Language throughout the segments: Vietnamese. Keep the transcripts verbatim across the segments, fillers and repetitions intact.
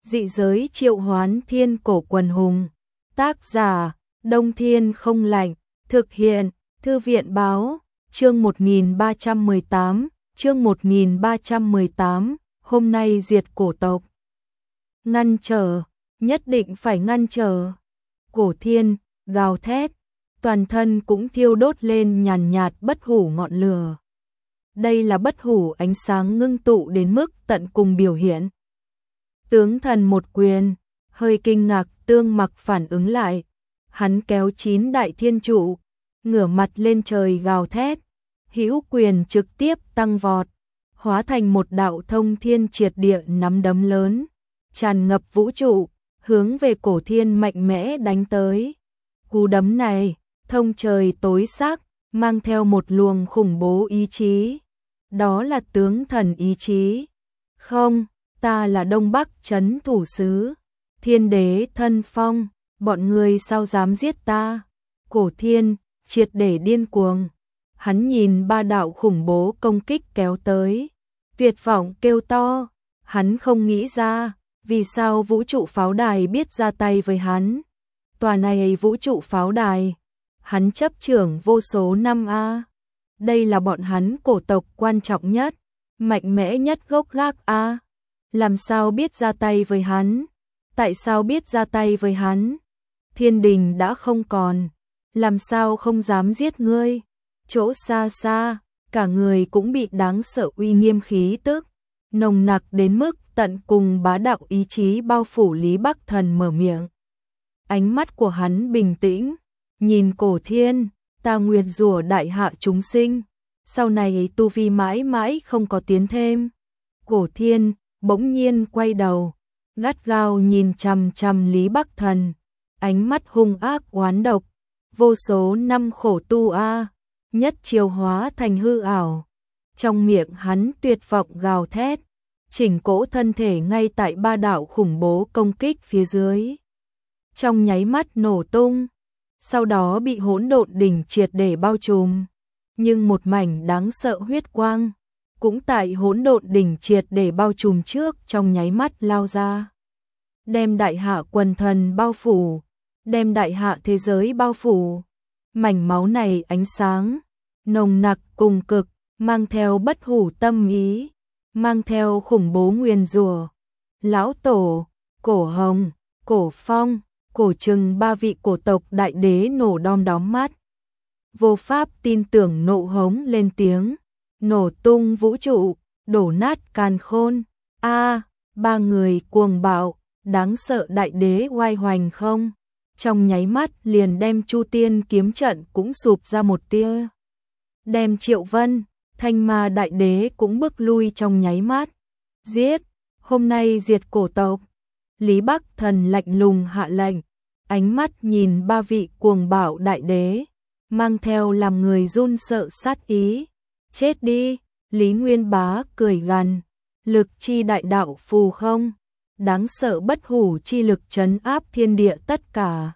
Dị giới triệu hoán thiên cổ quần hùng. Tác giả, Đông Thiên không lạnh. Thực hiện, Thư viện báo. Chương một nghìn ba trăm mười tám, chương một nghìn ba trăm mười tám, hôm nay diệt cổ tộc. Ngăn trở, nhất định phải ngăn trở. Cổ thiên, gào thét, toàn thân cũng thiêu đốt lên nhàn nhạt bất hủ ngọn lửa. Đây là bất hủ ánh sáng ngưng tụ đến mức tận cùng biểu hiện. Tướng thần một quyền, hơi kinh ngạc Tương Mặc phản ứng lại. Hắn kéo chín đại thiên trụ, ngửa mặt lên trời gào thét. Hữu quyền trực tiếp tăng vọt, hóa thành một đạo thông thiên triệt địa nắm đấm lớn, tràn ngập vũ trụ, hướng về cổ thiên mạnh mẽ đánh tới. Cú đấm này, thông trời tối sắc, mang theo một luồng khủng bố ý chí. Đó là tướng thần ý chí. Không, ta là Đông Bắc Trấn thủ sứ, Thiên đế thân phong, bọn người sao dám giết ta? Cổ thiên, triệt để điên cuồng. Hắn nhìn ba đạo khủng bố công kích kéo tới, tuyệt vọng kêu to. Hắn không nghĩ ra, vì sao vũ trụ pháo đài biết ra tay với hắn. Tòa này vũ trụ pháo đài, hắn chấp trưởng vô số năm a. Đây là bọn hắn cổ tộc quan trọng nhất, mạnh mẽ nhất gốc gác a. Làm sao biết ra tay với hắn? Tại sao biết ra tay với hắn? Thiên đình đã không còn, làm sao không dám giết ngươi? Chỗ xa xa, cả người cũng bị đáng sợ uy nghiêm khí tức, nồng nặc đến mức tận cùng bá đạo ý chí bao phủ. Lý Bắc Thần mở miệng. Ánh mắt của hắn bình tĩnh, nhìn cổ thiên, ta nguyệt rủa đại hạ chúng sinh, sau này tu vi mãi mãi không có tiến thêm. Cổ thiên, bỗng nhiên quay đầu, gắt gao nhìn chằm chằm Lý Bắc Thần, ánh mắt hung ác oán độc, vô số năm khổ tu a, nhất chiều hóa thành hư ảo. Trong miệng hắn tuyệt vọng gào thét, chỉnh cỗ thân thể ngay tại ba đạo khủng bố công kích phía dưới. Trong nháy mắt nổ tung, sau đó bị hỗn độn đỉnh triệt để bao trùm, nhưng một mảnh đáng sợ huyết quang cũng tại hỗn độn đỉnh triệt để bao trùm trước trong nháy mắt lao ra, đem đại hạ quần thần bao phủ, đem đại hạ thế giới bao phủ. Mảnh máu này ánh sáng nồng nặc cùng cực, mang theo bất hủ tâm ý, mang theo khủng bố nguyền rủa. Lão tổ, Cổ Hồng, Cổ Phong, Cổ Trừng ba vị cổ tộc đại đế nổ đom đóm mắt, vô pháp tin tưởng nộ hống lên tiếng. Nổ tung vũ trụ, đổ nát càn khôn. A, ba người cuồng bạo, đáng sợ đại đế oai hoành không, trong nháy mắt liền đem Chu Tiên kiếm trận cũng sụp ra một tia, đem Triệu Vân, Thanh Ma đại đế cũng bước lui trong nháy mắt. Giết, hôm nay diệt cổ tộc. Lý Bắc Thần lạnh lùng hạ lệnh, ánh mắt nhìn ba vị cuồng bạo đại đế, mang theo làm người run sợ sát ý. Chết đi, Lý Nguyên Bá cười gằn, lực chi đại đạo phù không, đáng sợ bất hủ chi lực trấn áp thiên địa tất cả.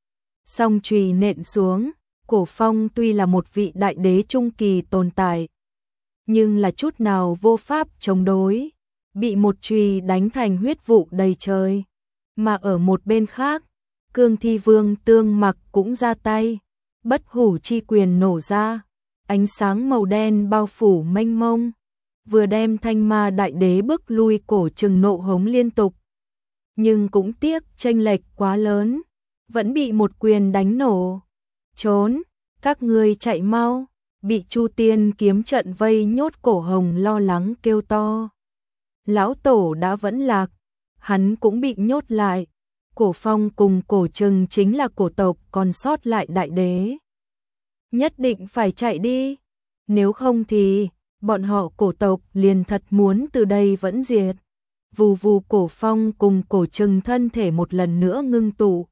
Song chùy nện xuống, Cổ Phong tuy là một vị đại đế trung kỳ tồn tại, nhưng là chút nào vô pháp chống đối, bị một chùy đánh thành huyết vụ đầy trời. Mà ở một bên khác, Cương Thi Vương Tương Mặc cũng ra tay, bất hủ chi quyền nổ ra, ánh sáng màu đen bao phủ mênh mông, vừa đem Thanh Ma đại đế bức lui. Cổ Trừng nộ hống liên tục, nhưng cũng tiếc chênh lệch quá lớn, vẫn bị một quyền đánh nổ. Trốn, các ngươi chạy mau. Bị Chu Tiên kiếm trận vây nhốt Cổ Hồng lo lắng kêu to. Lão tổ đã vẫn lạc, hắn cũng bị nhốt lại. Cổ Phong cùng Cổ Trừng chính là cổ tộc còn sót lại đại đế, nhất định phải chạy đi, nếu không thì bọn họ cổ tộc liền thật muốn từ đây vẫn diệt. Vù vù, Cổ Phong cùng Cổ Trừng thân thể một lần nữa ngưng tụ,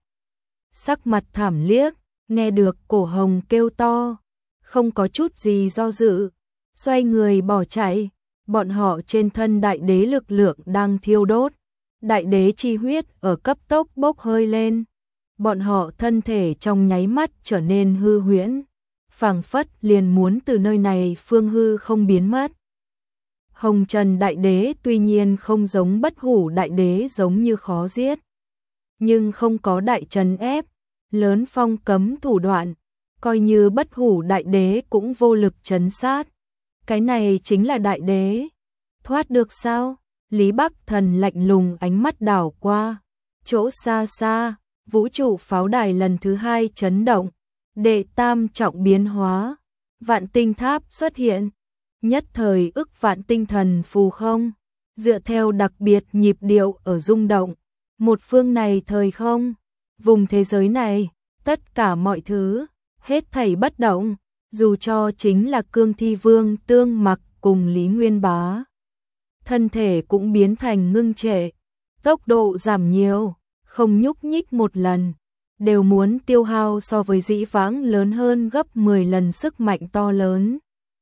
sắc mặt thảm liếc, nghe được Cổ Hồng kêu to, không có chút gì do dự, xoay người bỏ chạy. Bọn họ trên thân đại đế lực lượng đang thiêu đốt, đại đế chi huyết ở cấp tốc bốc hơi lên, bọn họ thân thể trong nháy mắt trở nên hư huyễn, phảng phất liền muốn từ nơi này phương hư không biến mất. Hồng Trần Đại Đế tuy nhiên không giống Bất Hủ Đại Đế giống như khó giết, nhưng không có đại trấn ép, lớn phong cấm thủ đoạn, coi như Bất Hủ Đại Đế cũng vô lực trấn sát. Cái này chính là Đại Đế. Thoát được sao? Lý Bắc Thần lạnh lùng ánh mắt đảo qua. Chỗ xa xa, vũ trụ pháo đài lần thứ hai chấn động. Đệ tam trọng biến hóa. Vạn tinh tháp xuất hiện. Nhất thời ức vạn tinh thần phù không. Dựa theo đặc biệt nhịp điệu ở rung động. Một phương này thời không. Vùng thế giới này, tất cả mọi thứ, hết thảy bất động. Dù cho chính là Cương Thi Vương Tương Mặc cùng Lý Nguyên Bá. Thân thể cũng biến thành ngưng trệ, tốc độ giảm nhiều, không nhúc nhích một lần, đều muốn tiêu hao so với dĩ vãng lớn hơn gấp mười lần sức mạnh to lớn.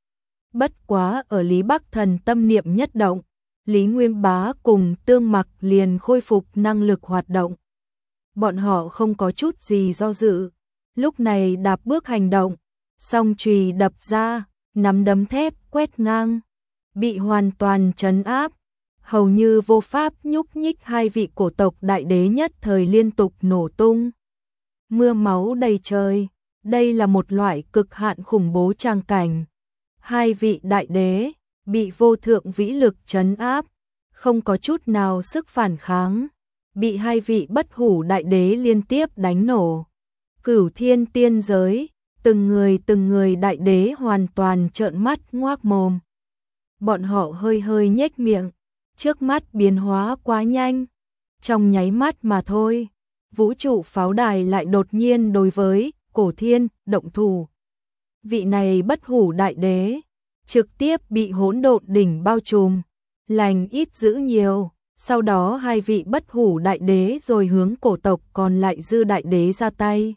Bất quá ở Lý Bắc Thần tâm niệm nhất động, Lý Nguyên Bá cùng Tương Mặc liền khôi phục năng lực hoạt động. Bọn họ không có chút gì do dự, lúc này đạp bước hành động, song chùy đập ra, nắm đấm thép quét ngang, bị hoàn toàn trấn áp, hầu như vô pháp nhúc nhích. Hai vị cổ tộc đại đế nhất thời liên tục nổ tung. Mưa máu đầy trời, đây là một loại cực hạn khủng bố tràng cảnh. Hai vị đại đế bị vô thượng vĩ lực trấn áp, không có chút nào sức phản kháng, bị hai vị Bất Hủ Đại Đế liên tiếp đánh nổ. Cửu Thiên Tiên giới, từng người từng người đại đế hoàn toàn trợn mắt ngoác mồm. Bọn họ hơi hơi nhếch miệng, trước mắt biến hóa quá nhanh, trong nháy mắt mà thôi, vũ trụ pháo đài lại đột nhiên đối với Cổ Thiên động thủ. Vị này Bất Hủ Đại Đế trực tiếp bị hỗn độn đỉnh bao trùm, lành ít dữ nhiều. Sau đó hai vị Bất Hủ Đại Đế rồi hướng cổ tộc còn lại dư đại đế ra tay.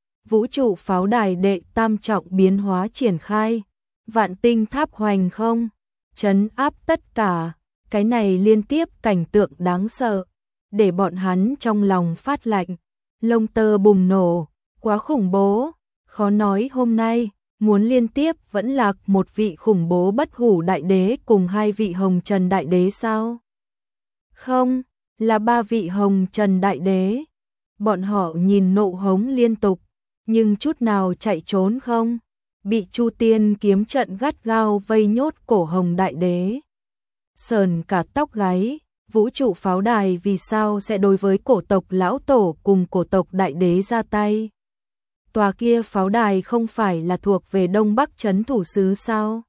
Vũ trụ pháo đài đệ tam trọng biến hóa triển khai, vạn tinh tháp hoành không, trấn áp tất cả. Cái này liên tiếp cảnh tượng đáng sợ, để bọn hắn trong lòng phát lạnh, lông tơ bùng nổ, quá khủng bố, khó nói hôm nay muốn liên tiếp vẫn lạc một vị khủng bố Bất Hủ Đại Đế cùng hai vị Hồng Trần Đại Đế sao? Không, là ba vị Hồng Trần Đại Đế. Bọn họ nhìn nộ hống liên tục, nhưng chút nào chạy trốn không, bị Chu Tiên kiếm trận gắt gao vây nhốt cổ Hồng Đại Đế. Sờn cả tóc gáy, vũ trụ pháo đài vì sao sẽ đối với cổ tộc lão tổ cùng cổ tộc đại đế ra tay? Tòa kia pháo đài không phải là thuộc về Đông Bắc Trấn Thủ Sứ sao?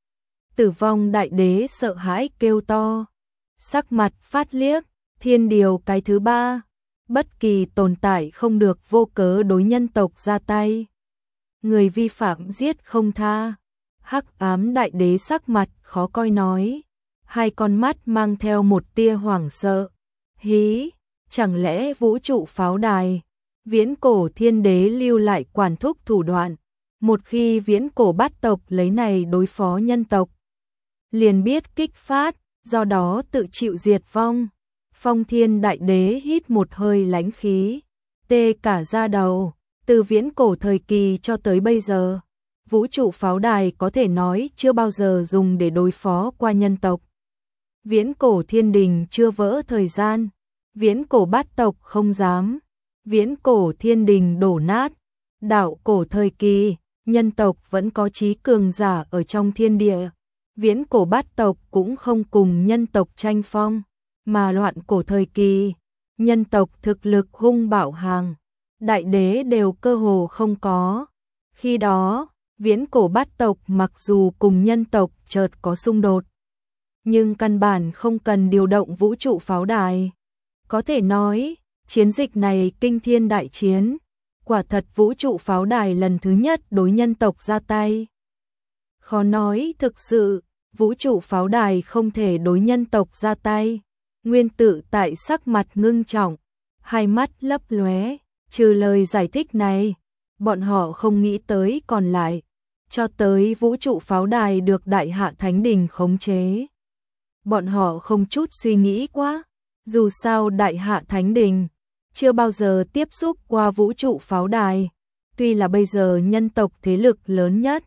Tử Vong Đại Đế sợ hãi kêu to, sắc mặt phát liếc. Thiên điều cái thứ ba, bất kỳ tồn tại không được vô cớ đối nhân tộc ra tay, người vi phạm giết không tha. Hắc Ám Đại Đế sắc mặt khó coi nói, hai con mắt mang theo một tia hoảng sợ. Hí, chẳng lẽ vũ trụ pháo đài, viễn cổ thiên đế lưu lại quản thúc thủ đoạn, một khi viễn cổ bát tộc lấy này đối phó nhân tộc, liền biết kích phát, do đó tự chịu diệt vong. Phong Thiên Đại Đế hít một hơi lãnh khí, tê cả da đầu. Từ viễn cổ thời kỳ cho tới bây giờ, vũ trụ pháo đài có thể nói chưa bao giờ dùng để đối phó qua nhân tộc. Viễn cổ thiên đình chưa vỡ thời gian, viễn cổ bát tộc không dám, viễn cổ thiên đình đổ nát, đạo cổ thời kỳ, nhân tộc vẫn có trí cường giả ở trong thiên địa, viễn cổ bát tộc cũng không cùng nhân tộc tranh phong, mà loạn cổ thời kỳ, nhân tộc thực lực hung bạo hàng, đại đế đều cơ hồ không có. Khi đó, viễn cổ bát tộc mặc dù cùng nhân tộc chợt có xung đột, nhưng căn bản không cần điều động vũ trụ pháo đài. Có thể nói, chiến dịch này kinh thiên đại chiến, quả thật vũ trụ pháo đài lần thứ nhất đối nhân tộc ra tay. Khó nói thực sự, vũ trụ pháo đài không thể đối nhân tộc ra tay. Nguyên Tự Tại sắc mặt ngưng trọng, hai mắt lấp lóe, trừ lời giải thích này, bọn họ không nghĩ tới còn lại, cho tới vũ trụ pháo đài được Đại Hạ Thánh Đình khống chế. Bọn họ không chút suy nghĩ quá, dù sao Đại Hạ Thánh Đình chưa bao giờ tiếp xúc qua vũ trụ pháo đài, tuy là bây giờ nhân tộc thế lực lớn nhất,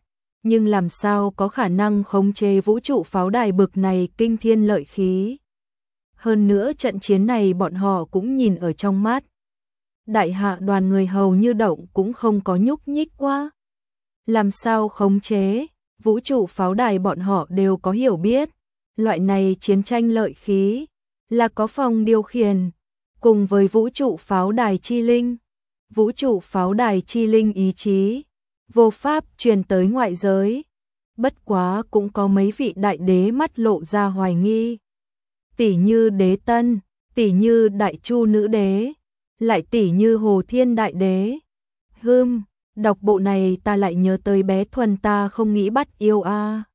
nhưng làm sao có khả năng khống chế vũ trụ pháo đài bực này kinh thiên lợi khí. Hơn nữa trận chiến này bọn họ cũng nhìn ở trong mắt. Đại hạ đoàn người hầu như động cũng không có nhúc nhích qua. Làm sao khống chế, vũ trụ pháo đài bọn họ đều có hiểu biết. Loại này chiến tranh lợi khí là có phòng điều khiển, cùng với vũ trụ pháo đài chi linh. Vũ trụ pháo đài chi linh ý chí, vô pháp truyền tới ngoại giới. Bất quá cũng có mấy vị đại đế mắt lộ ra hoài nghi. Tỷ như đế tân, tỷ như đại chu nữ đế, lại tỷ như hồ thiên đại đế. Hừm, đọc bộ này ta lại nhớ tới bé Thuần ta không nghĩ bắt yêu a.